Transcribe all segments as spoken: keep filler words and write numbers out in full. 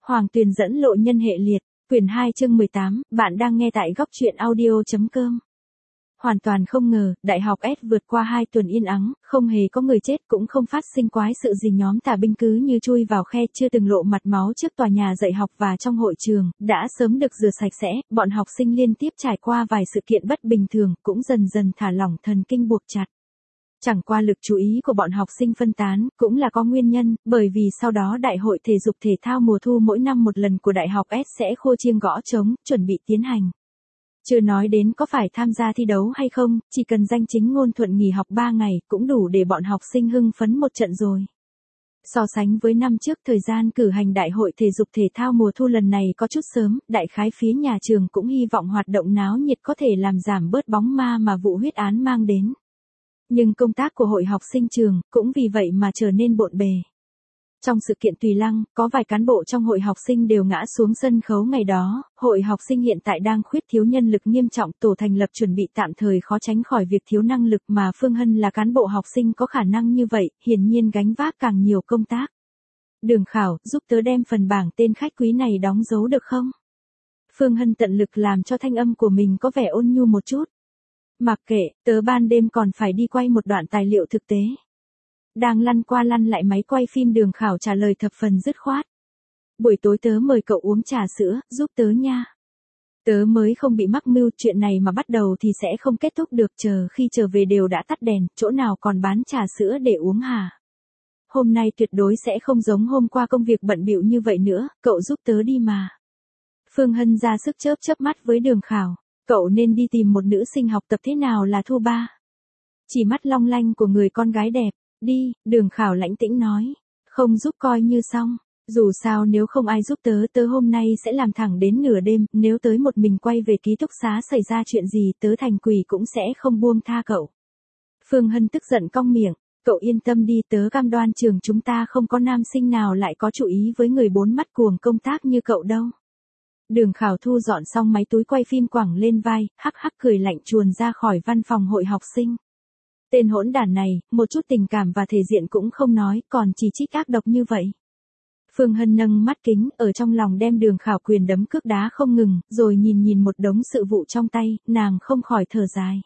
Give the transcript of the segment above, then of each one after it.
Hoàng Tuyền dẫn lộ nhân hệ liệt, quyển hai chương mười tám, bạn đang nghe tại góc truyện audio.com. Hoàn toàn không ngờ, Đại học S vượt qua hai tuần yên ắng, không hề có người chết cũng không phát sinh quái sự gì, nhóm tà binh cứ như chui vào khe chưa từng lộ mặt máu trước tòa nhà dạy học và trong hội trường, đã sớm được rửa sạch sẽ, bọn học sinh liên tiếp trải qua vài sự kiện bất bình thường, cũng dần dần thả lỏng thần kinh buộc chặt. Chẳng qua lực chú ý của bọn học sinh phân tán, cũng là có nguyên nhân, bởi vì sau đó Đại hội thể dục thể thao mùa thu mỗi năm một lần của Đại học S sẽ khua chiêng gõ trống, chuẩn bị tiến hành. Chưa nói đến có phải tham gia thi đấu hay không, chỉ cần danh chính ngôn thuận nghỉ học ba ngày cũng đủ để bọn học sinh hưng phấn một trận rồi. So sánh với năm trước, thời gian cử hành Đại hội thể dục thể thao mùa thu lần này có chút sớm, đại khái phía nhà trường cũng hy vọng hoạt động náo nhiệt có thể làm giảm bớt bóng ma mà vụ huyết án mang đến. Nhưng công tác của hội học sinh trường cũng vì vậy mà trở nên bộn bề. Trong sự kiện Tùy Lăng, có vài cán bộ trong hội học sinh đều ngã xuống sân khấu ngày đó. Hội học sinh hiện tại đang khuyết thiếu nhân lực nghiêm trọng, tổ thành lập chuẩn bị tạm thời khó tránh khỏi việc thiếu năng lực, mà Phương Hân là cán bộ học sinh có khả năng như vậy, hiển nhiên gánh vác càng nhiều công tác. Đường Khảo, giúp tớ đem phần bảng tên khách quý này đóng dấu được không? Phương Hân tận lực làm cho thanh âm của mình có vẻ ôn nhu một chút. Mặc kệ, tớ ban đêm còn phải đi quay một đoạn tài liệu thực tế. Đang lăn qua lăn lại máy quay phim, Đường Khảo trả lời thập phần dứt khoát. Buổi tối tớ mời cậu uống trà sữa, giúp tớ nha. Tớ mới không bị mắc mưu, chuyện này mà bắt đầu thì sẽ không kết thúc được, chờ khi trở về đều đã tắt đèn, chỗ nào còn bán trà sữa để uống hả? Hôm nay tuyệt đối sẽ không giống hôm qua công việc bận bịu như vậy nữa, cậu giúp tớ đi mà. Phương Hân ra sức chớp chớp mắt với Đường Khảo. Cậu nên đi tìm một nữ sinh học tập thế nào là Thu Ba. Chỉ mắt long lanh của người con gái đẹp. Đi, Đường Khảo lãnh tĩnh nói. Không giúp coi như xong. Dù sao nếu không ai giúp tớ, tớ hôm nay sẽ làm thẳng đến nửa đêm. Nếu tới một mình quay về ký túc xá xảy ra chuyện gì, tớ thành quỷ cũng sẽ không buông tha cậu. Phương Hân tức giận cong miệng. Cậu yên tâm đi, tớ cam đoan trường chúng ta không có nam sinh nào lại có chủ ý với người bốn mắt cuồng công tác như cậu đâu. Đường Khảo thu dọn xong máy túi quay phim quẳng lên vai, hắc hắc cười lạnh chuồn ra khỏi văn phòng hội học sinh. Tên hỗn đản này, một chút tình cảm và thể diện cũng không nói, còn chỉ trích ác độc như vậy. Phương Hân nâng mắt kính, ở trong lòng đem Đường Khảo quyền đấm cước đá không ngừng, rồi nhìn nhìn một đống sự vụ trong tay, nàng không khỏi thở dài.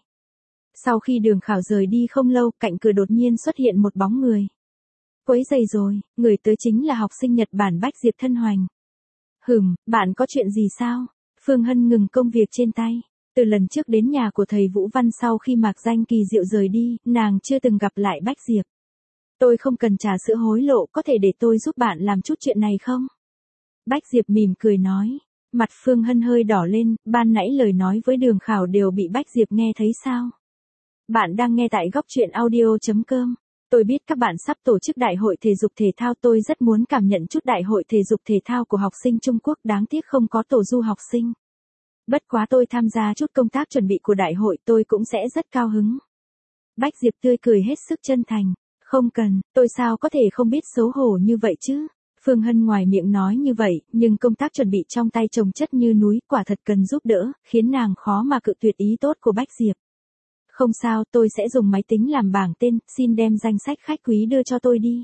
Sau khi Đường Khảo rời đi không lâu, cạnh cửa đột nhiên xuất hiện một bóng người. Quấy rầy rồi, người tới chính là học sinh Nhật Bản Bách Diệp Thân Hoành. Hừm, bạn có chuyện gì sao? Phương Hân ngừng công việc trên tay. Từ lần trước đến nhà của thầy Vũ Văn sau khi Mạc Danh Kỳ Diệu rời đi, nàng chưa từng gặp lại Bách Diệp. Tôi không cần trà sữa hối lộ, có thể để tôi giúp bạn làm chút chuyện này không? Bách Diệp mỉm cười nói. Mặt Phương Hân hơi đỏ lên, ban nãy lời nói với Đường Khảo đều bị Bách Diệp nghe thấy sao? Bạn đang nghe tại góc truyện audio.com. Tôi biết các bạn sắp tổ chức đại hội thể dục thể thao, tôi rất muốn cảm nhận chút đại hội thể dục thể thao của học sinh Trung Quốc, đáng tiếc không có tổ du học sinh. Bất quá tôi tham gia chút công tác chuẩn bị của đại hội, tôi cũng sẽ rất cao hứng. Bách Diệp tươi cười hết sức chân thành. Không cần, tôi sao có thể không biết xấu hổ như vậy chứ? Phương Hân ngoài miệng nói như vậy, nhưng công tác chuẩn bị trong tay chồng chất như núi, quả thật cần giúp đỡ, khiến nàng khó mà cự tuyệt ý tốt của Bách Diệp. Không sao, tôi sẽ dùng máy tính làm bảng tên, xin đem danh sách khách quý đưa cho tôi đi.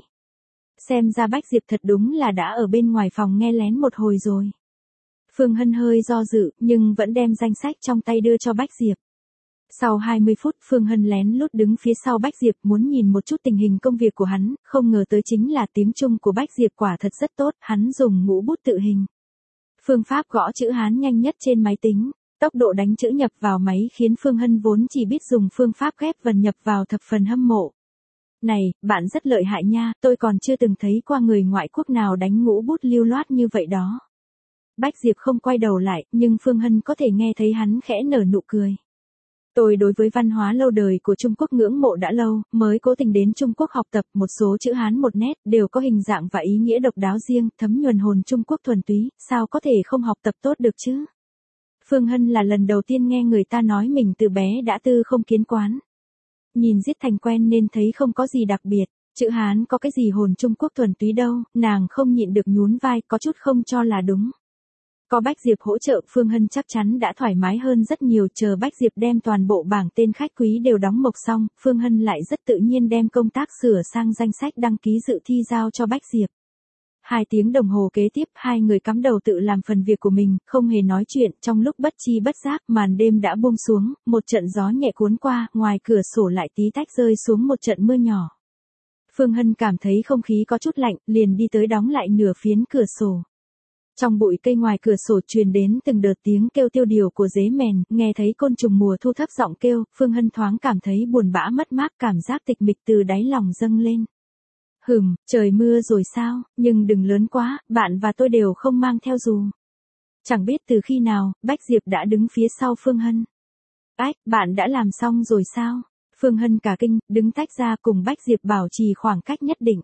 Xem ra Bách Diệp thật đúng là đã ở bên ngoài phòng nghe lén một hồi rồi. Phương Hân hơi do dự, nhưng vẫn đem danh sách trong tay đưa cho Bách Diệp. Sau hai mươi phút, Phương Hân lén lút đứng phía sau Bách Diệp muốn nhìn một chút tình hình công việc của hắn, không ngờ tới chính là tiếng Trung của Bách Diệp quả thật rất tốt, hắn dùng ngũ bút tự hình. Phương pháp gõ chữ Hán nhanh nhất trên máy tính. Tốc độ đánh chữ nhập vào máy khiến Phương Hân vốn chỉ biết dùng phương pháp ghép vần nhập vào thập phần hâm mộ. Này, bạn rất lợi hại nha, tôi còn chưa từng thấy qua người ngoại quốc nào đánh ngũ bút lưu loát như vậy đó. Bách Diệp không quay đầu lại, nhưng Phương Hân có thể nghe thấy hắn khẽ nở nụ cười. Tôi đối với văn hóa lâu đời của Trung Quốc ngưỡng mộ đã lâu, mới cố tình đến Trung Quốc học tập, một số chữ Hán một nét, đều có hình dạng và ý nghĩa độc đáo riêng, thấm nhuần hồn Trung Quốc thuần túy, sao có thể không học tập tốt được chứ? Phương Hân là lần đầu tiên nghe người ta nói mình từ bé đã tư không kiến quán. Nhìn giết thành quen nên thấy không có gì đặc biệt, chữ Hán có cái gì hồn Trung Quốc thuần túy đâu, nàng không nhịn được nhún vai, có chút không cho là đúng. Có Bách Diệp hỗ trợ, Phương Hân chắc chắn đã thoải mái hơn rất nhiều, chờ Bách Diệp đem toàn bộ bảng tên khách quý đều đóng mộc xong, Phương Hân lại rất tự nhiên đem công tác sửa sang danh sách đăng ký dự thi giao cho Bách Diệp. Hai tiếng đồng hồ kế tiếp hai người cắm đầu tự làm phần việc của mình, không hề nói chuyện, trong lúc bất chi bất giác màn đêm đã buông xuống, một trận gió nhẹ cuốn qua, ngoài cửa sổ lại tí tách rơi xuống một trận mưa nhỏ. Phương Hân cảm thấy không khí có chút lạnh, liền đi tới đóng lại nửa phiến cửa sổ. Trong bụi cây ngoài cửa sổ truyền đến từng đợt tiếng kêu tiêu điều của dế mèn, nghe thấy côn trùng mùa thu thấp giọng kêu, Phương Hân thoáng cảm thấy buồn bã mất mát, cảm giác tịch mịch từ đáy lòng dâng lên. Hừm, trời mưa rồi sao, nhưng đừng lớn quá, bạn và tôi đều không mang theo dù. Chẳng biết từ khi nào, Bách Diệp đã đứng phía sau Phương Hân. Ách, bạn đã làm xong rồi sao? Phương Hân cả kinh, đứng tách ra cùng Bách Diệp bảo trì khoảng cách nhất định.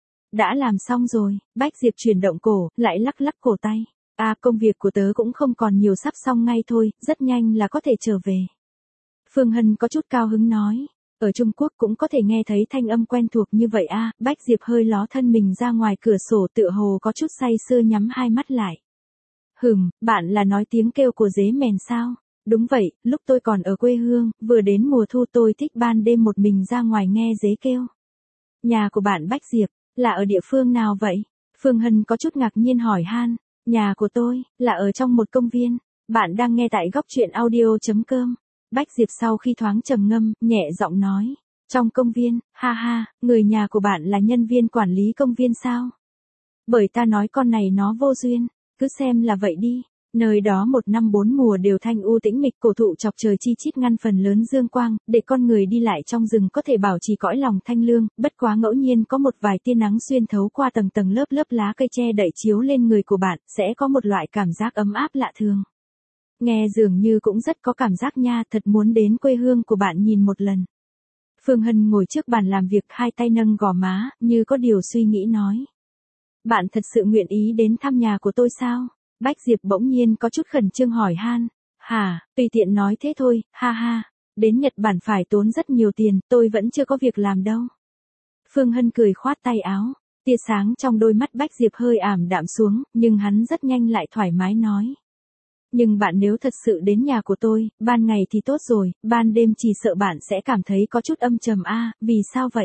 Đã làm xong rồi, Bách Diệp chuyển động cổ, lại lắc lắc cổ tay. À, công việc của tớ cũng không còn nhiều, sắp xong ngay thôi, rất nhanh là có thể trở về. Phương Hân có chút cao hứng nói. Ở Trung Quốc cũng có thể nghe thấy thanh âm quen thuộc như vậy à, Bách Diệp hơi ló thân mình ra ngoài cửa sổ tựa hồ có chút say sưa nhắm hai mắt lại. Hừm, bạn là nói tiếng kêu của dế mèn sao? Đúng vậy, lúc tôi còn ở quê hương, vừa đến mùa thu tôi thích ban đêm một mình ra ngoài nghe dế kêu. Nhà của bạn Bách Diệp, là ở địa phương nào vậy? Phương Hân có chút ngạc nhiên hỏi han. Nhà của tôi, là ở trong một công viên. Bạn đang nghe tại góc truyện audio.com. Bách Diệp sau khi thoáng trầm ngâm, nhẹ giọng nói. Trong công viên, ha ha, người nhà của bạn là nhân viên quản lý công viên sao? Bởi ta nói con này nó vô duyên, cứ xem là vậy đi. Nơi đó một năm bốn mùa đều thanh u tĩnh mịch, cổ thụ chọc trời chi chít ngăn phần lớn dương quang, để con người đi lại trong rừng có thể bảo trì cõi lòng thanh lương, bất quá ngẫu nhiên có một vài tia nắng xuyên thấu qua tầng tầng lớp lớp lá cây che đậy chiếu lên người của bạn, sẽ có một loại cảm giác ấm áp lạ thường. Nghe dường như cũng rất có cảm giác nha, thật muốn đến quê hương của bạn nhìn một lần. Phương Hân ngồi trước bàn làm việc, hai tay nâng gò má, như có điều suy nghĩ nói. Bạn thật sự nguyện ý đến thăm nhà của tôi sao? Bách Diệp bỗng nhiên có chút khẩn trương hỏi han. Hả, tùy tiện nói thế thôi, ha ha. Đến Nhật Bản phải tốn rất nhiều tiền, tôi vẫn chưa có việc làm đâu. Phương Hân cười khoát tay áo. Tia sáng trong đôi mắt Bách Diệp hơi ảm đạm xuống, nhưng hắn rất nhanh lại thoải mái nói. Nhưng bạn nếu thật sự đến nhà của tôi, ban ngày thì tốt rồi, ban đêm chỉ sợ bạn sẽ cảm thấy có chút âm trầm a. À, vì sao vậy?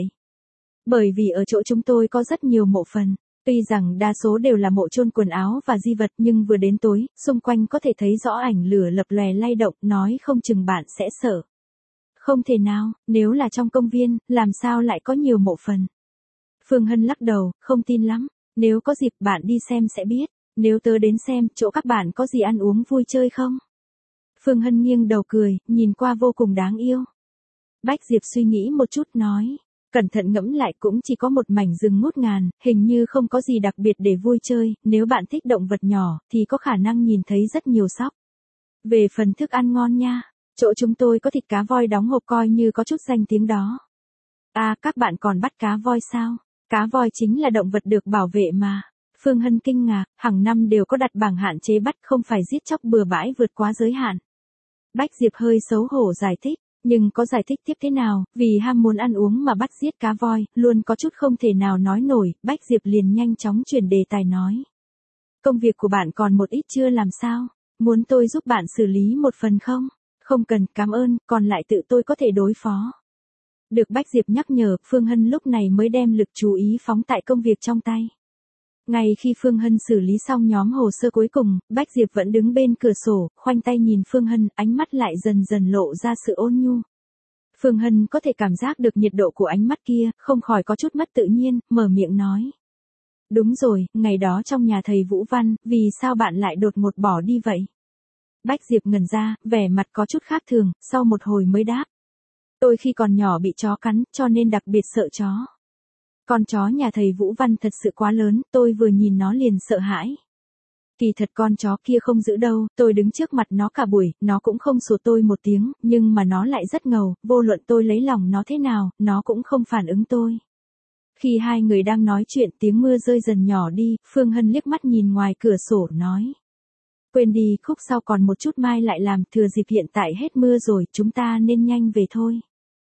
Bởi vì ở chỗ chúng tôi có rất nhiều mộ phần. Tuy rằng đa số đều là mộ chôn quần áo và di vật, nhưng vừa đến tối, xung quanh có thể thấy rõ ảnh lửa lập lòe lay động, nói không chừng bạn sẽ sợ. Không thể nào, nếu là trong công viên, làm sao lại có nhiều mộ phần? Phương Hân lắc đầu, không tin lắm. Nếu có dịp bạn đi xem sẽ biết. Nếu tớ đến xem, chỗ các bạn có gì ăn uống vui chơi không? Phương Hân nghiêng đầu cười, nhìn qua vô cùng đáng yêu. Bách Diệp suy nghĩ một chút nói. Cẩn thận ngẫm lại cũng chỉ có một mảnh rừng ngút ngàn, hình như không có gì đặc biệt để vui chơi, nếu bạn thích động vật nhỏ, thì có khả năng nhìn thấy rất nhiều sóc. Về phần thức ăn ngon nha, chỗ chúng tôi có thịt cá voi đóng hộp coi như có chút danh tiếng đó. À, các bạn còn bắt cá voi sao? Cá voi chính là động vật được bảo vệ mà. Phương Hân kinh ngạc, hàng năm đều có đặt bảng hạn chế bắt, không phải giết chóc bừa bãi vượt quá giới hạn. Bách Diệp hơi xấu hổ giải thích. Nhưng có giải thích tiếp thế nào, vì ham muốn ăn uống mà bắt giết cá voi, luôn có chút không thể nào nói nổi, Bách Diệp liền nhanh chóng chuyển đề tài nói. Công việc của bạn còn một ít chưa làm sao, muốn tôi giúp bạn xử lý một phần không? Không cần, cảm ơn, còn lại tự tôi có thể đối phó. Được Bách Diệp nhắc nhở, Phương Hân lúc này mới đem lực chú ý phóng tại công việc trong tay. Ngay khi Phương Hân xử lý xong nhóm hồ sơ cuối cùng, Bách Diệp vẫn đứng bên cửa sổ, khoanh tay nhìn Phương Hân, ánh mắt lại dần dần lộ ra sự ôn nhu. Phương Hân có thể cảm giác được nhiệt độ của ánh mắt kia, không khỏi có chút mất tự nhiên, mở miệng nói. Đúng rồi, ngày đó trong nhà thầy Vũ Văn, vì sao bạn lại đột ngột bỏ đi vậy? Bách Diệp ngẩn ra, vẻ mặt có chút khác thường, sau một hồi mới đáp. Tôi khi còn nhỏ bị chó cắn, cho nên đặc biệt sợ chó. Con chó nhà thầy Vũ Văn thật sự quá lớn, tôi vừa nhìn nó liền sợ hãi. Kỳ thật con chó kia không giữ đâu, tôi đứng trước mặt nó cả buổi, nó cũng không sủa tôi một tiếng, nhưng mà nó lại rất ngầu, vô luận tôi lấy lòng nó thế nào, nó cũng không phản ứng tôi. Khi hai người đang nói chuyện, tiếng mưa rơi dần nhỏ đi, Phương Hân liếc mắt nhìn ngoài cửa sổ nói. Quên đi, khúc sau còn một chút mai lại làm, thừa dịp hiện tại hết mưa rồi, chúng ta nên nhanh về thôi.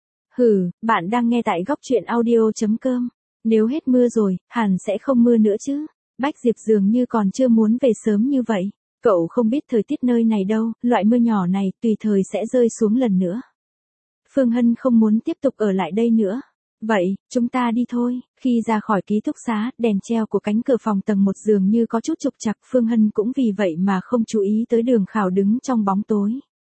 Hừ, bạn đang nghe tại góc truyện audio.com. Nếu hết mưa rồi, hẳn sẽ không mưa nữa chứ. Bách Diệp dường như còn chưa muốn về sớm như vậy. Cậu không biết thời tiết nơi này đâu, loại mưa nhỏ này tùy thời sẽ rơi xuống lần nữa. Phương Hân không muốn tiếp tục ở lại đây nữa. Vậy, chúng ta đi thôi. Khi ra khỏi ký túc xá, đèn treo của cánh cửa phòng tầng một dường như có chút trục trặc, Phương Hân cũng vì vậy mà không chú ý tới Đường Khảo đứng trong bóng tối.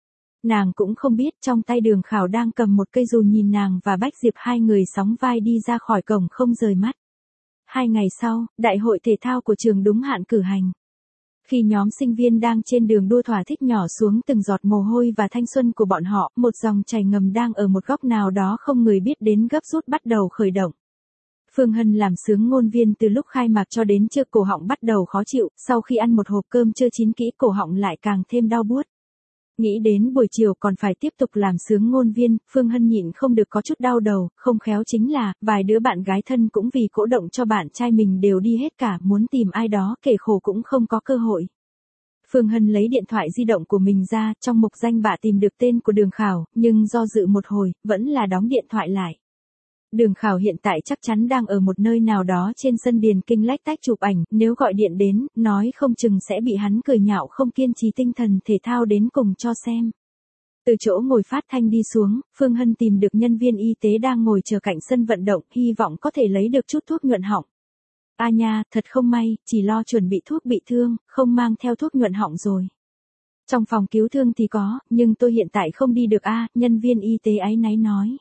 Nàng cũng không biết trong tay Đường Khảo đang cầm một cây dù nhìn nàng và Bách Diệp hai người sóng vai đi ra khỏi cổng không rời mắt. Hai ngày sau, đại hội thể thao của trường đúng hạn cử hành. Khi nhóm sinh viên đang trên đường đua thỏa thích nhỏ xuống từng giọt mồ hôi và thanh xuân của bọn họ, một dòng chảy ngầm đang ở một góc nào đó không người biết đến gấp rút bắt đầu khởi động. Phương Hân làm sướng ngôn viên từ lúc khai mạc cho đến trước cổ họng bắt đầu khó chịu, sau khi ăn một hộp cơm chưa chín kỹ cổ họng lại càng thêm đau buốt. Nghĩ đến buổi chiều còn phải tiếp tục làm sướng ngôn viên, Phương Hân nhịn không được có chút đau đầu, không khéo chính là, vài đứa bạn gái thân cũng vì cổ động cho bạn trai mình đều đi hết cả, muốn tìm ai đó kể khổ cũng không có cơ hội. Phương Hân lấy điện thoại di động của mình ra, trong mục danh bạ tìm được tên của Đường Khảo, nhưng do dự một hồi, vẫn là đóng điện thoại lại. Đường Khảo hiện tại chắc chắn đang ở một nơi nào đó trên sân điền kinh lách tách chụp ảnh, nếu gọi điện đến, nói không chừng sẽ bị hắn cười nhạo không kiên trì tinh thần thể thao đến cùng cho xem. Từ chỗ ngồi phát thanh đi xuống, Phương Hân tìm được nhân viên y tế đang ngồi chờ cạnh sân vận động, hy vọng có thể lấy được chút thuốc nhuận họng. A nha, thật không may, chỉ lo chuẩn bị thuốc bị thương, không mang theo thuốc nhuận họng rồi. Trong phòng cứu thương thì có, nhưng tôi hiện tại không đi được a, nhân viên y tế áy náy nói.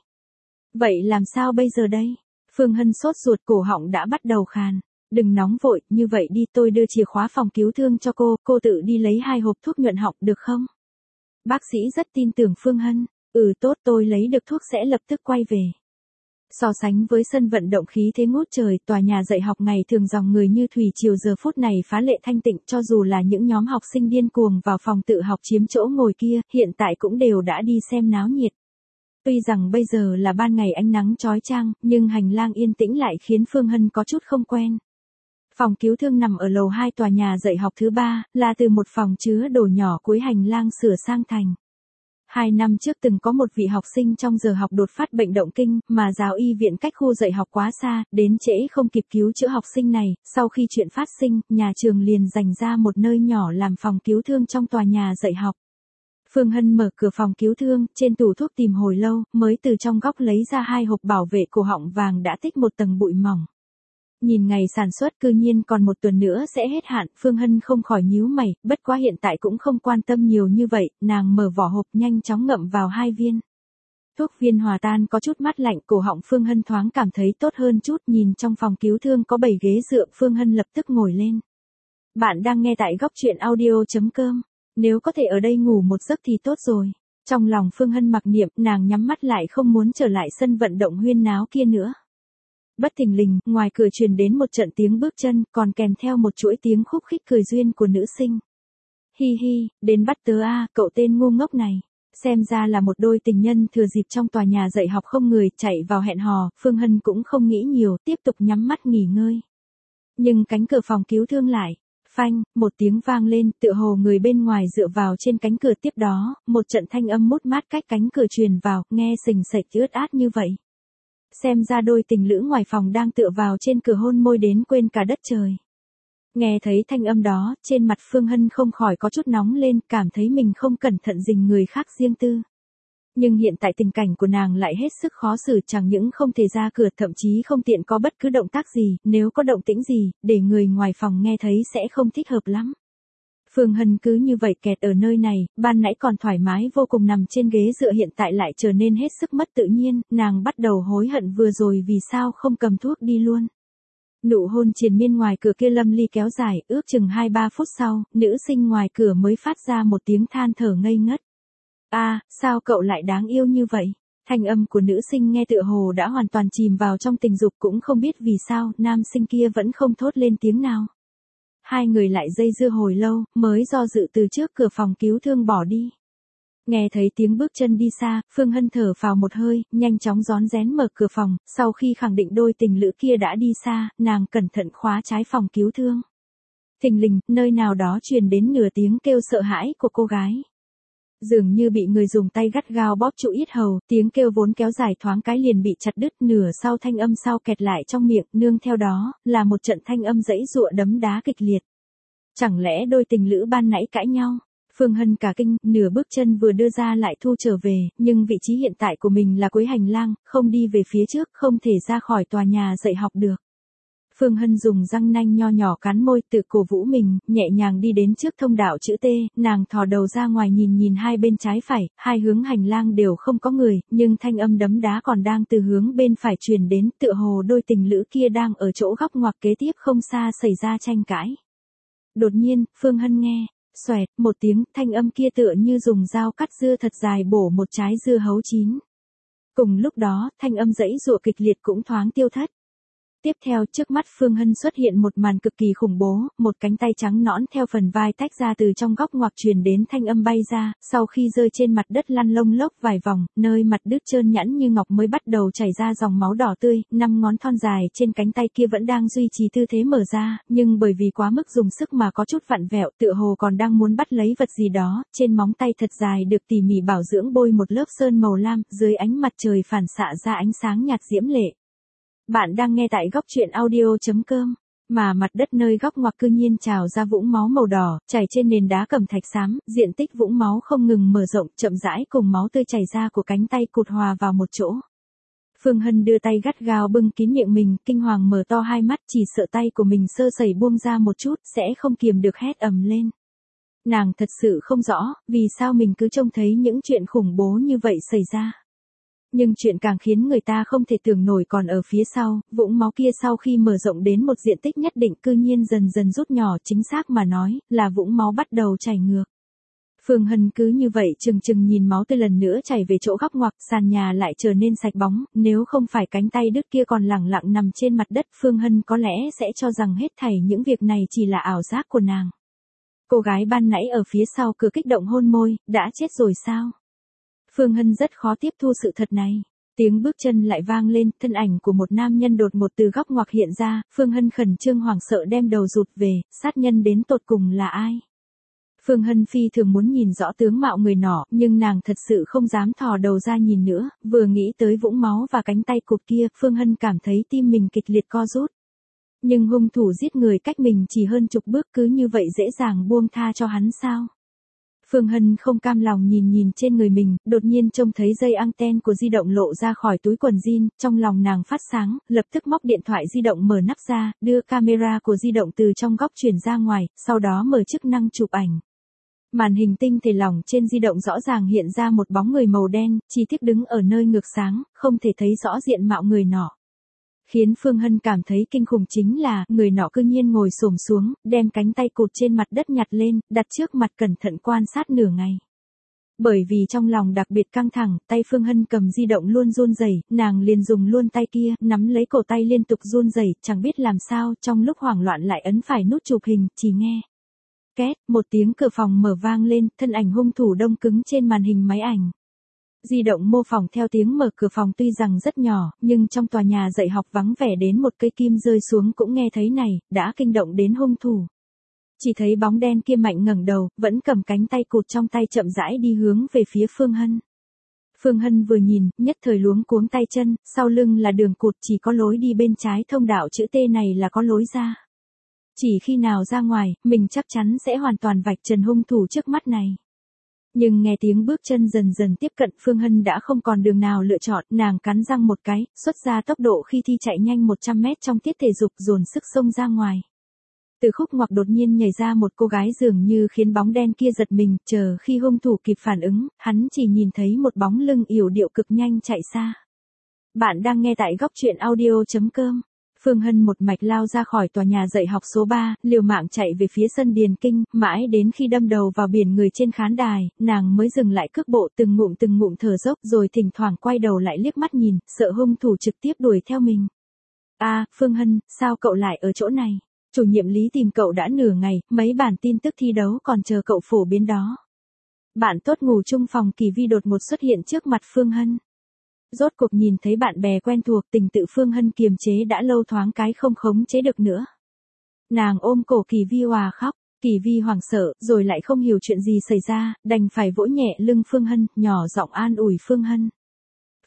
Vậy làm sao bây giờ đây? Phương Hân sốt ruột, cổ họng đã bắt đầu khàn. Đừng nóng vội, như vậy đi, tôi đưa chìa khóa phòng cứu thương cho cô, cô tự đi lấy hai hộp thuốc nhuận họng được không? Bác sĩ rất tin tưởng Phương Hân. Ừ tốt, tôi lấy được thuốc sẽ lập tức quay về. So sánh với sân vận động khí thế ngút trời, tòa nhà dạy học ngày thường dòng người như thủy triều giờ phút này phá lệ thanh tịnh, cho dù là những nhóm học sinh điên cuồng vào phòng tự học chiếm chỗ ngồi kia, hiện tại cũng đều đã đi xem náo nhiệt. Tuy rằng bây giờ là ban ngày ánh nắng chói chang, nhưng hành lang yên tĩnh lại khiến Phương Hân có chút không quen. Phòng cứu thương nằm ở lầu hai tòa nhà dạy học thứ ba, là từ một phòng chứa đồ nhỏ cuối hành lang sửa sang thành. Hai năm trước từng có một vị học sinh trong giờ học đột phát bệnh động kinh, mà giáo y viện cách khu dạy học quá xa, đến trễ không kịp cứu chữa học sinh này. Sau khi chuyện phát sinh, nhà trường liền dành ra một nơi nhỏ làm phòng cứu thương trong tòa nhà dạy học. Phương Hân mở cửa phòng cứu thương, trên tủ thuốc tìm hồi lâu, mới từ trong góc lấy ra hai hộp bảo vệ cổ họng vàng đã tích một tầng bụi mỏng. Nhìn ngày sản xuất cư nhiên còn một tuần nữa sẽ hết hạn, Phương Hân không khỏi nhíu mày, bất quá hiện tại cũng không quan tâm nhiều như vậy, nàng mở vỏ hộp nhanh chóng ngậm vào hai viên. Thuốc viên hòa tan có chút mát lạnh, cổ họng Phương Hân thoáng cảm thấy tốt hơn chút, nhìn trong phòng cứu thương có bảy ghế dựa, Phương Hân lập tức ngồi lên. Bạn đang nghe tại góc truyện audio chấm com. Nếu có thể ở đây ngủ một giấc thì tốt rồi. Trong lòng Phương Hân mặc niệm, nàng nhắm mắt lại không muốn trở lại sân vận động huyên náo kia nữa. Bất thình lình, ngoài cửa truyền đến một trận tiếng bước chân, còn kèm theo một chuỗi tiếng khúc khích cười duyên của nữ sinh. Hi hi, đến bắt tớ a, cậu tên ngu ngốc này. Xem ra là một đôi tình nhân thừa dịp trong tòa nhà dạy học không người, chạy vào hẹn hò, Phương Hân cũng không nghĩ nhiều, tiếp tục nhắm mắt nghỉ ngơi. Nhưng cánh cửa phòng cứu thương lại. Phanh, một tiếng vang lên, tựa hồ người bên ngoài dựa vào trên cánh cửa, tiếp đó, một trận thanh âm mút mát cách cánh cửa truyền vào, nghe sình sạch ướt át như vậy. Xem ra đôi tình lữ ngoài phòng đang tựa vào trên cửa hôn môi đến quên cả đất trời. Nghe thấy thanh âm đó, trên mặt Phương Hân không khỏi có chút nóng lên, cảm thấy mình không cẩn thận dình người khác riêng tư. Nhưng hiện tại tình cảnh của nàng lại hết sức khó xử, chẳng những không thể ra cửa, thậm chí không tiện có bất cứ động tác gì, nếu có động tĩnh gì, để người ngoài phòng nghe thấy sẽ không thích hợp lắm. Phương Hân cứ như vậy kẹt ở nơi này, ban nãy còn thoải mái vô cùng nằm trên ghế dựa, hiện tại lại trở nên hết sức mất tự nhiên, nàng bắt đầu hối hận vừa rồi vì sao không cầm thuốc đi luôn. Nụ hôn triền miên ngoài cửa kia lâm ly kéo dài, ước chừng hai ba phút sau, nữ sinh ngoài cửa mới phát ra một tiếng than thở ngây ngất. A, à, sao cậu lại đáng yêu như vậy? Thanh âm của nữ sinh nghe tựa hồ đã hoàn toàn chìm vào trong tình dục, cũng không biết vì sao, nam sinh kia vẫn không thốt lên tiếng nào. Hai người lại dây dưa hồi lâu, mới do dự từ trước cửa phòng cứu thương bỏ đi. Nghe thấy tiếng bước chân đi xa, Phương Hân thở phào một hơi, nhanh chóng rón rén mở cửa phòng, sau khi khẳng định đôi tình lữ kia đã đi xa, nàng cẩn thận khóa trái phòng cứu thương. Thình lình, nơi nào đó truyền đến nửa tiếng kêu sợ hãi của cô gái. Dường như bị người dùng tay gắt gao bóp trụ yết hầu, tiếng kêu vốn kéo dài thoáng cái liền bị chặt đứt, nửa sau thanh âm sau kẹt lại trong miệng, nương theo đó, là một trận thanh âm giãy giụa đấm đá kịch liệt. Chẳng lẽ đôi tình lữ ban nãy cãi nhau? Phương Hân cả kinh, nửa bước chân vừa đưa ra lại thu trở về, nhưng vị trí hiện tại của mình là cuối hành lang, không đi về phía trước, không thể ra khỏi tòa nhà dạy học được. Phương Hân dùng răng nanh nho nhỏ cắn môi tự cổ vũ mình, nhẹ nhàng đi đến trước thông đạo chữ T, nàng thò đầu ra ngoài nhìn nhìn hai bên trái phải, hai hướng hành lang đều không có người, nhưng thanh âm đấm đá còn đang từ hướng bên phải truyền đến, tựa hồ đôi tình lữ kia đang ở chỗ góc ngoặc kế tiếp không xa xảy ra tranh cãi. Đột nhiên, Phương Hân nghe, xoẹt, một tiếng, thanh âm kia tựa như dùng dao cắt dưa thật dài bổ một trái dưa hấu chín. Cùng lúc đó, thanh âm giãy giụa kịch liệt cũng thoáng tiêu thất. Tiếp theo, trước mắt Phương Hân xuất hiện một màn cực kỳ khủng bố, một cánh tay trắng nõn theo phần vai tách ra từ trong góc ngoặc truyền đến thanh âm bay ra, sau khi rơi trên mặt đất lăn lông lốc vài vòng, nơi mặt đứt trơn nhẵn như ngọc mới bắt đầu chảy ra dòng máu đỏ tươi, năm ngón thon dài trên cánh tay kia vẫn đang duy trì tư thế mở ra, nhưng bởi vì quá mức dùng sức mà có chút vặn vẹo, tựa hồ còn đang muốn bắt lấy vật gì đó, trên móng tay thật dài được tỉ mỉ bảo dưỡng bôi một lớp sơn màu lam, dưới ánh mặt trời phản xạ ra ánh sáng nhạt diễm lệ. Bạn đang nghe tại góc truyện audio chấm com, mà mặt đất nơi góc ngoặc cư nhiên trào ra vũng máu màu đỏ, chảy trên nền đá cẩm thạch xám, diện tích vũng máu không ngừng mở rộng, chậm rãi cùng máu tươi chảy ra của cánh tay cụt hòa vào một chỗ. Phương Hân đưa tay gắt gao bưng kín miệng mình, kinh hoàng mở to hai mắt, chỉ sợ tay của mình sơ sẩy buông ra một chút, sẽ không kiềm được hét ầm lên. Nàng thật sự không rõ, vì sao mình cứ trông thấy những chuyện khủng bố như vậy xảy ra. Nhưng chuyện càng khiến người ta không thể tưởng nổi còn ở phía sau, vũng máu kia sau khi mở rộng đến một diện tích nhất định cư nhiên dần dần rút nhỏ, chính xác mà nói, là vũng máu bắt đầu chảy ngược. Phương Hân cứ như vậy chừng chừng nhìn máu tươi lần nữa chảy về chỗ góc ngoặc, sàn nhà lại trở nên sạch bóng, nếu không phải cánh tay đứt kia còn lẳng lặng nằm trên mặt đất, Phương Hân có lẽ sẽ cho rằng hết thảy những việc này chỉ là ảo giác của nàng. Cô gái ban nãy ở phía sau cửa kích động hôn môi, đã chết rồi sao? Phương Hân rất khó tiếp thu sự thật này. Tiếng bước chân lại vang lên, thân ảnh của một nam nhân đột ngột từ góc ngoặc hiện ra, Phương Hân khẩn trương hoảng sợ đem đầu rụt về, sát nhân đến tột cùng là ai? Phương Hân phi thường muốn nhìn rõ tướng mạo người nọ, nhưng nàng thật sự không dám thò đầu ra nhìn nữa, vừa nghĩ tới vũng máu và cánh tay cụt kia, Phương Hân cảm thấy tim mình kịch liệt co rút. Nhưng hung thủ giết người cách mình chỉ hơn chục bước cứ như vậy dễ dàng buông tha cho hắn sao? Phương Hân không cam lòng nhìn nhìn trên người mình, đột nhiên trông thấy dây anten của di động lộ ra khỏi túi quần jean, trong lòng nàng phát sáng, lập tức móc điện thoại di động mở nắp ra, đưa camera của di động từ trong góc chuyển ra ngoài, sau đó mở chức năng chụp ảnh. Màn hình tinh thể lỏng trên di động rõ ràng hiện ra một bóng người màu đen, chi tiết đứng ở nơi ngược sáng, không thể thấy rõ diện mạo người nọ. Khiến Phương Hân cảm thấy kinh khủng chính là, người nọ cư nhiên ngồi xổm xuống, đem cánh tay cụt trên mặt đất nhặt lên, đặt trước mặt cẩn thận quan sát nửa ngày. Bởi vì trong lòng đặc biệt căng thẳng, tay Phương Hân cầm di động luôn run rẩy, nàng liền dùng luôn tay kia, nắm lấy cổ tay liên tục run rẩy, chẳng biết làm sao, trong lúc hoảng loạn lại ấn phải nút chụp hình, chỉ nghe. Két, một tiếng cửa phòng mở vang lên, thân ảnh hung thủ đông cứng trên màn hình máy ảnh. Di động mô phỏng theo tiếng mở cửa phòng tuy rằng rất nhỏ, nhưng trong tòa nhà dạy học vắng vẻ đến một cây kim rơi xuống cũng nghe thấy này, đã kinh động đến hung thủ. Chỉ thấy bóng đen kia mạnh ngẩng đầu, vẫn cầm cánh tay cụt trong tay chậm rãi đi hướng về phía Phương Hân. Phương Hân vừa nhìn, nhất thời luống cuống tay chân, sau lưng là đường cụt, chỉ có lối đi bên trái thông đạo chữ T này là có lối ra. Chỉ khi nào ra ngoài, mình chắc chắn sẽ hoàn toàn vạch trần hung thủ trước mắt này. Nhưng nghe tiếng bước chân dần dần tiếp cận, Phương Hân đã không còn đường nào lựa chọn, nàng cắn răng một cái, xuất ra tốc độ khi thi chạy nhanh một trăm mét trong tiết thể dục dồn sức xông ra ngoài. Từ khúc ngoặc đột nhiên nhảy ra một cô gái dường như khiến bóng đen kia giật mình, chờ khi hung thủ kịp phản ứng, hắn chỉ nhìn thấy một bóng lưng yểu điệu cực nhanh chạy xa. Bạn đang nghe tại góc truyện audio chấm com. Phương Hân một mạch lao ra khỏi tòa nhà dạy học số ba, liều mạng chạy về phía sân điền kinh, mãi đến khi đâm đầu vào biển người trên khán đài, nàng mới dừng lại cước bộ từng ngụm từng ngụm thở dốc rồi thỉnh thoảng quay đầu lại liếc mắt nhìn, sợ hung thủ trực tiếp đuổi theo mình. À, Phương Hân, sao cậu lại ở chỗ này? Chủ nhiệm Lý tìm cậu đã nửa ngày, mấy bản tin tức thi đấu còn chờ cậu phổ biến đó. Bạn tốt ngủ chung phòng Kỳ Vi đột ngột xuất hiện trước mặt Phương Hân. Rốt cuộc nhìn thấy bạn bè quen thuộc, tình tự Phương Hân kiềm chế đã lâu thoáng cái không khống chế được nữa. Nàng ôm cổ Kỳ Vi òa khóc, Kỳ Vi hoảng sợ, rồi lại không hiểu chuyện gì xảy ra, đành phải vỗ nhẹ lưng Phương Hân, nhỏ giọng an ủi Phương Hân.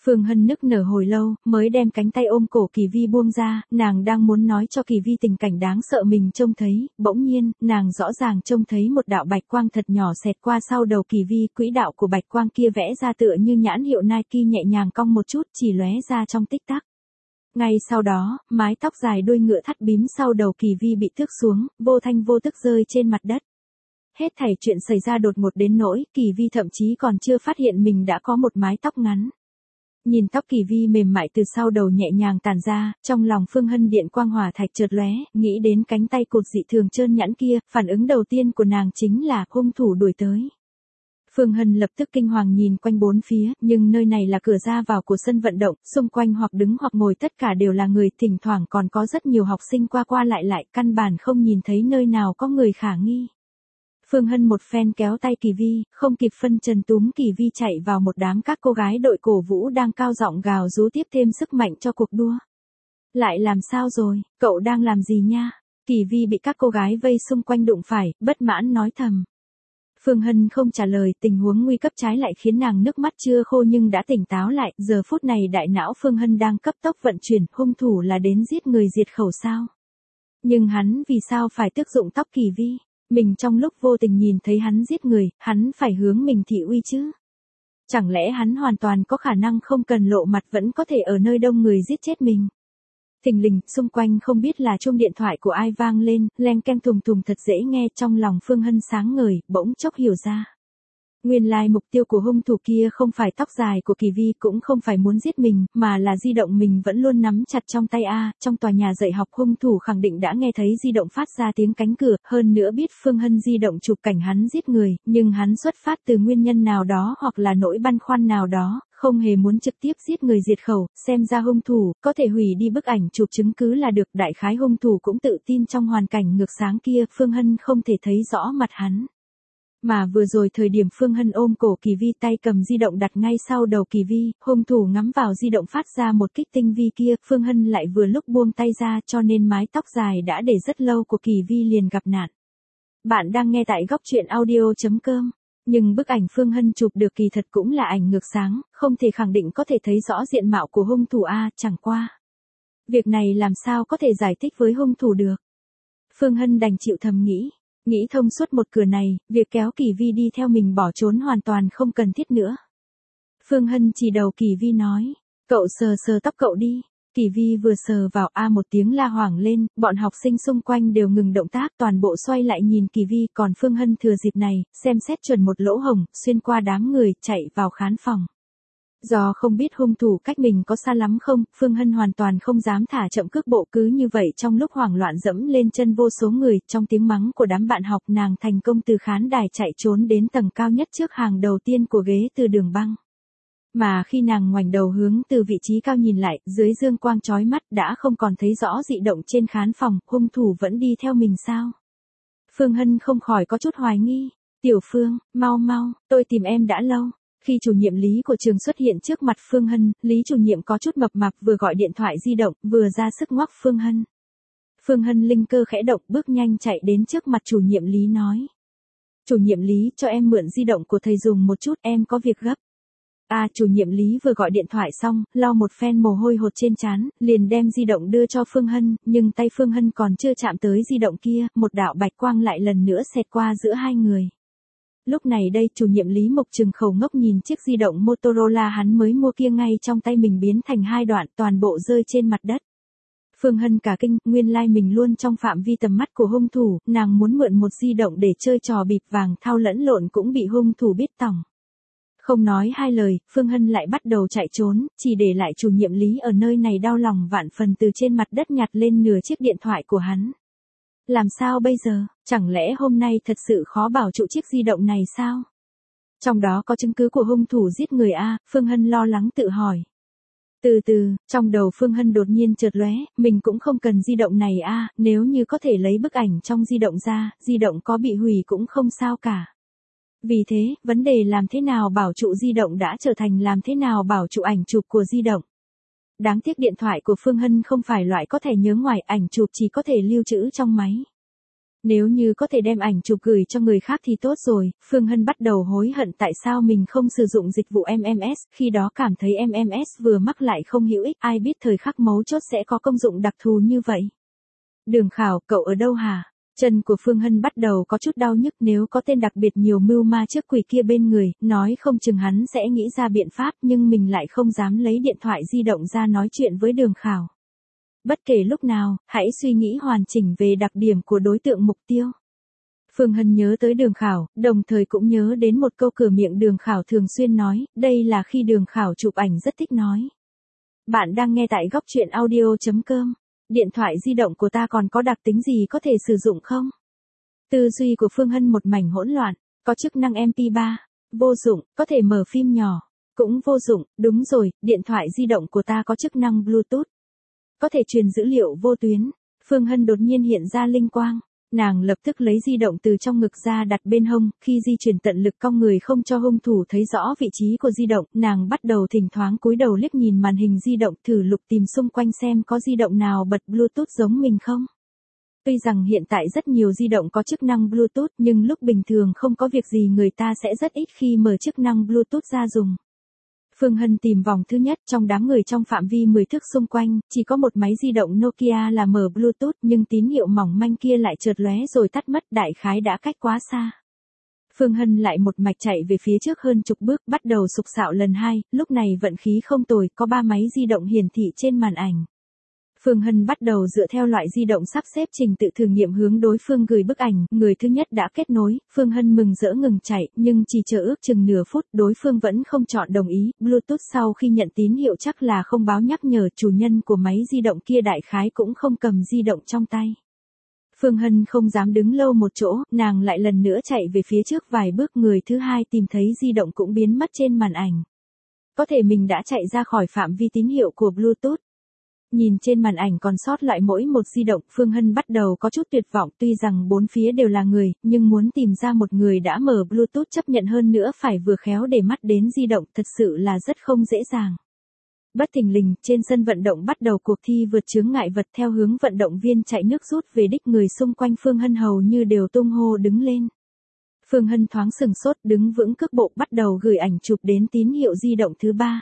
Phương Hân nức nở hồi lâu, mới đem cánh tay ôm cổ Kỳ Vi buông ra, nàng đang muốn nói cho Kỳ Vi tình cảnh đáng sợ mình trông thấy, bỗng nhiên, nàng rõ ràng trông thấy một đạo bạch quang thật nhỏ xẹt qua sau đầu Kỳ Vi, quỹ đạo của bạch quang kia vẽ ra tựa như nhãn hiệu Nike nhẹ nhàng cong một chút, chỉ lóe ra trong tích tắc. Ngay sau đó, mái tóc dài đuôi ngựa thắt bím sau đầu Kỳ Vi bị tước xuống, vô thanh vô tức rơi trên mặt đất. Hết thảy chuyện xảy ra đột ngột đến nỗi, Kỳ Vi thậm chí còn chưa phát hiện mình đã có một mái tóc ngắn. Nhìn tóc Kỳ Vi mềm mại từ sau đầu nhẹ nhàng tản ra, trong lòng Phương Hân điện quang hỏa thạch chợt lóe, nghĩ đến cánh tay cụt dị thường trơn nhẵn kia, phản ứng đầu tiên của nàng chính là hung thủ đuổi tới. Phương Hân lập tức kinh hoàng nhìn quanh bốn phía, nhưng nơi này là cửa ra vào của sân vận động, xung quanh hoặc đứng hoặc ngồi tất cả đều là người, thỉnh thoảng còn có rất nhiều học sinh qua qua lại lại, căn bản không nhìn thấy nơi nào có người khả nghi. Phương Hân một phen kéo tay Kỳ Vi, không kịp phân trần túm Kỳ Vi chạy vào một đám các cô gái đội cổ vũ đang cao giọng gào rú tiếp thêm sức mạnh cho cuộc đua. Lại làm sao rồi, cậu đang làm gì nha? Kỳ Vi bị các cô gái vây xung quanh đụng phải, bất mãn nói thầm. Phương Hân không trả lời, tình huống nguy cấp trái lại khiến nàng nước mắt chưa khô nhưng đã tỉnh táo lại, giờ phút này đại não Phương Hân đang cấp tốc vận chuyển, hung thủ là đến giết người diệt khẩu sao? Nhưng hắn vì sao phải tước dụng tóc Kỳ Vi? Mình trong lúc vô tình nhìn thấy hắn giết người, hắn phải hướng mình thị uy chứ? Chẳng lẽ hắn hoàn toàn có khả năng không cần lộ mặt vẫn có thể ở nơi đông người giết chết mình? Thình lình, xung quanh không biết là chuông điện thoại của ai vang lên, leng keng thùng thùng thật dễ nghe, trong lòng Phương Hân sáng ngời, bỗng chốc hiểu ra. Nguyên lai mục tiêu của hung thủ kia không phải tóc dài của Kỳ Vi, cũng không phải muốn giết mình, mà là di động mình vẫn luôn nắm chặt trong tay a. Trong tòa nhà dạy học hung thủ khẳng định đã nghe thấy di động phát ra tiếng cánh cửa, hơn nữa biết Phương Hân di động chụp cảnh hắn giết người, nhưng hắn xuất phát từ nguyên nhân nào đó hoặc là nỗi băn khoăn nào đó, không hề muốn trực tiếp giết người diệt khẩu, xem ra hung thủ có thể hủy đi bức ảnh chụp chứng cứ là được, đại khái hung thủ cũng tự tin trong hoàn cảnh ngược sáng kia, Phương Hân không thể thấy rõ mặt hắn. Mà vừa rồi thời điểm Phương Hân ôm cổ Kỳ Vi, tay cầm di động đặt ngay sau đầu Kỳ Vi, hung thủ ngắm vào di động phát ra một kích tinh vi kia, Phương Hân lại vừa lúc buông tay ra cho nên mái tóc dài đã để rất lâu của Kỳ Vi liền gặp nạn. Bạn đang nghe tại góc truyện audio chấm com. Nhưng bức ảnh Phương Hân chụp được kỳ thật cũng là ảnh ngược sáng, không thể khẳng định có thể thấy rõ diện mạo của hung thủ a, chẳng qua. Việc này làm sao có thể giải thích với hung thủ được? Phương Hân đành chịu thầm nghĩ. Nghĩ thông suốt một cửa này, việc kéo Kỳ Vi đi theo mình bỏ trốn hoàn toàn không cần thiết nữa. Phương Hân chỉ đầu Kỳ Vi nói, cậu sờ sờ tóc cậu đi. Kỳ Vi vừa sờ vào a một tiếng la hoảng lên, bọn học sinh xung quanh đều ngừng động tác, toàn bộ xoay lại nhìn Kỳ Vi, còn Phương Hân thừa dịp này, xem xét chuẩn một lỗ hổng, xuyên qua đám người, chạy vào khán phòng. Do không biết hung thủ cách mình có xa lắm không, Phương Hân hoàn toàn không dám thả chậm cước bộ, cứ như vậy trong lúc hoảng loạn dẫm lên chân vô số người, trong tiếng mắng của đám bạn học nàng thành công từ khán đài chạy trốn đến tầng cao nhất trước hàng đầu tiên của ghế từ đường băng. Mà khi nàng ngoảnh đầu hướng từ vị trí cao nhìn lại, dưới dương quang chói mắt đã không còn thấy rõ dị động trên khán phòng, hung thủ vẫn đi theo mình sao? Phương Hân không khỏi có chút hoài nghi. Tiểu Phương, mau mau, tôi tìm em đã lâu. Khi chủ nhiệm Lý của trường xuất hiện trước mặt Phương Hân, Lý chủ nhiệm có chút mập mạp vừa gọi điện thoại di động, vừa ra sức ngoắc Phương Hân. Phương Hân linh cơ khẽ động, bước nhanh chạy đến trước mặt chủ nhiệm Lý nói. Chủ nhiệm Lý, cho em mượn di động của thầy dùng một chút, em có việc gấp. À, chủ nhiệm Lý vừa gọi điện thoại xong, lau một phen mồ hôi hột trên trán, liền đem di động đưa cho Phương Hân, nhưng tay Phương Hân còn chưa chạm tới di động kia, một đạo bạch quang lại lần nữa xẹt qua giữa hai người. Lúc này đây chủ nhiệm Lý Mộc trừng khẩu ngốc nhìn chiếc di động Motorola hắn mới mua kia ngay trong tay mình biến thành hai đoạn, toàn bộ rơi trên mặt đất. Phương Hân cả kinh, nguyên lai like mình luôn trong phạm vi tầm mắt của hung thủ, nàng muốn mượn một di động để chơi trò bịp vàng thao lẫn lộn cũng bị hung thủ biết tỏng. Không nói hai lời, Phương Hân lại bắt đầu chạy trốn, chỉ để lại chủ nhiệm Lý ở nơi này đau lòng vạn phần từ trên mặt đất nhặt lên nửa chiếc điện thoại của hắn. Làm sao bây giờ, chẳng lẽ hôm nay thật sự khó bảo trụ chiếc di động này sao? Trong đó có chứng cứ của hung thủ giết người a, Phương Hân lo lắng tự hỏi. Từ từ, trong đầu Phương Hân đột nhiên chợt lóe, mình cũng không cần di động này a, nếu như có thể lấy bức ảnh trong di động ra, di động có bị hủy cũng không sao cả. Vì thế, vấn đề làm thế nào bảo trụ di động đã trở thành làm thế nào bảo trụ ảnh chụp của di động. Đáng tiếc điện thoại của Phương Hân không phải loại có thể nhớ ngoài, ảnh chụp chỉ có thể lưu trữ trong máy. Nếu như có thể đem ảnh chụp gửi cho người khác thì tốt rồi, Phương Hân bắt đầu hối hận tại sao mình không sử dụng dịch vụ em em ét, khi đó cảm thấy em em ét vừa mắc lại không hữu ích, ai biết thời khắc mấu chốt sẽ có công dụng đặc thù như vậy. Đường Khảo, cậu ở đâu hả? Chân của Phương Hân bắt đầu có chút đau nhức, nếu có tên đặc biệt nhiều mưu ma trước quỷ kia bên người, nói không chừng hắn sẽ nghĩ ra biện pháp, nhưng mình lại không dám lấy điện thoại di động ra nói chuyện với Đường Khảo. Bất kể lúc nào, hãy suy nghĩ hoàn chỉnh về đặc điểm của đối tượng mục tiêu. Phương Hân nhớ tới Đường Khảo, đồng thời cũng nhớ đến một câu cửa miệng Đường Khảo thường xuyên nói, đây là khi Đường Khảo chụp ảnh rất thích nói. Bạn đang nghe tại góc truyện audio chấm com. Điện thoại di động của ta còn có đặc tính gì có thể sử dụng không? Tư duy của Phương Hân một mảnh hỗn loạn, có chức năng em pê ba, vô dụng, có thể mở phim nhỏ, cũng vô dụng, đúng rồi, điện thoại di động của ta có chức năng Bluetooth, có thể truyền dữ liệu vô tuyến. Phương Hân đột nhiên hiện ra linh quang, nàng lập tức lấy di động từ trong ngực ra đặt bên hông, khi di chuyển tận lực cong người không cho hung thủ thấy rõ vị trí của di động, nàng bắt đầu thỉnh thoảng cúi đầu liếc nhìn màn hình di động thử lục tìm xung quanh xem có di động nào bật Bluetooth giống mình không. Tuy rằng hiện tại rất nhiều di động có chức năng Bluetooth nhưng lúc bình thường không có việc gì người ta sẽ rất ít khi mở chức năng Bluetooth ra dùng. Phương Hân tìm vòng thứ nhất trong đám người trong phạm vi mười thước xung quanh, chỉ có một máy di động Nokia là mở Bluetooth nhưng tín hiệu mỏng manh kia lại chợt lóe rồi tắt mất, đại khái đã cách quá xa. Phương Hân lại một mạch chạy về phía trước hơn chục bước, bắt đầu sục sạo lần hai, lúc này vận khí không tồi, có ba máy di động hiển thị trên màn ảnh. Phương Hân bắt đầu dựa theo loại di động sắp xếp trình tự thử nghiệm hướng đối phương gửi bức ảnh, người thứ nhất đã kết nối, Phương Hân mừng rỡ ngừng chạy, nhưng chỉ chờ ước chừng nửa phút, đối phương vẫn không chọn đồng ý, Bluetooth sau khi nhận tín hiệu chắc là không báo nhắc nhở, chủ nhân của máy di động kia đại khái cũng không cầm di động trong tay. Phương Hân không dám đứng lâu một chỗ, nàng lại lần nữa chạy về phía trước vài bước, người thứ hai tìm thấy di động cũng biến mất trên màn ảnh. Có thể mình đã chạy ra khỏi phạm vi tín hiệu của Bluetooth. Nhìn trên màn ảnh còn sót lại mỗi một di động, Phương Hân bắt đầu có chút tuyệt vọng, tuy rằng bốn phía đều là người, nhưng muốn tìm ra một người đã mở Bluetooth chấp nhận hơn nữa phải vừa khéo để mắt đến di động thật sự là rất không dễ dàng. Bất thình lình, trên sân vận động bắt đầu cuộc thi vượt chướng ngại vật theo hướng vận động viên chạy nước rút về đích, người xung quanh Phương Hân hầu như đều tung hô đứng lên. Phương Hân thoáng sừng sốt, đứng vững cước bộ bắt đầu gửi ảnh chụp đến tín hiệu di động thứ ba.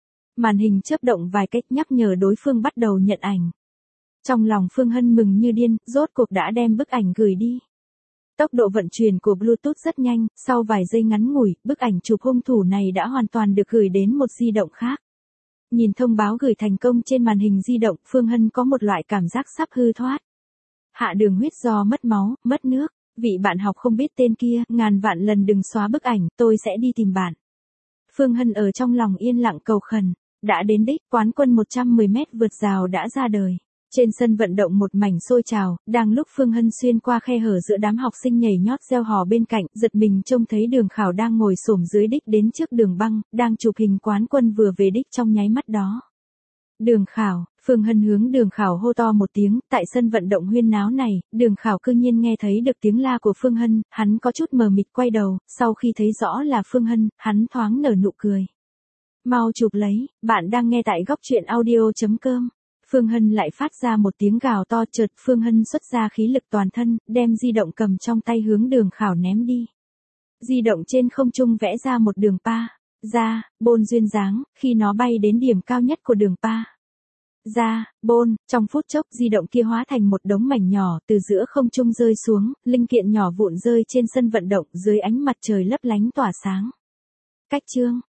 Màn hình chớp động vài cách nhắc nhở đối phương bắt đầu nhận ảnh. Trong lòng Phương Hân mừng như điên, rốt cuộc đã đem bức ảnh gửi đi. Tốc độ vận chuyển của Bluetooth rất nhanh, sau vài giây ngắn ngủi, bức ảnh chụp hung thủ này đã hoàn toàn được gửi đến một di động khác. Nhìn thông báo gửi thành công trên màn hình di động, Phương Hân có một loại cảm giác sắp hư thoát. Hạ đường huyết do mất máu, mất nước, vị bạn học không biết tên kia, ngàn vạn lần đừng xóa bức ảnh, tôi sẽ đi tìm bạn. Phương Hân ở trong lòng yên lặng cầu khẩn. Đã đến đích, quán quân một trăm mười mét vượt rào đã ra đời. Trên sân vận động một mảnh sôi trào, đang lúc Phương Hân xuyên qua khe hở giữa đám học sinh nhảy nhót reo hò bên cạnh, giật mình trông thấy Đường Khảo đang ngồi xổm dưới đích đến trước đường băng, đang chụp hình quán quân vừa về đích trong nháy mắt đó. Đường Khảo, Phương Hân hướng Đường Khảo hô to một tiếng, tại sân vận động huyên náo này, Đường Khảo cư nhiên nghe thấy được tiếng la của Phương Hân, hắn có chút mờ mịt quay đầu, sau khi thấy rõ là Phương Hân, hắn thoáng nở nụ cười. Mau chụp lấy, bạn đang nghe tại góc truyện audio chấm com. Phương Hân lại phát ra một tiếng gào to, chợt Phương Hân xuất ra khí lực toàn thân, đem di động cầm trong tay hướng Đường Khảo ném đi. Di động trên không trung vẽ ra một đường pa, ra, bôn duyên dáng, khi nó bay đến điểm cao nhất của đường pa. Ra, bôn, trong phút chốc di động kia hóa thành một đống mảnh nhỏ từ giữa không trung rơi xuống, linh kiện nhỏ vụn rơi trên sân vận động dưới ánh mặt trời lấp lánh tỏa sáng. Cách chương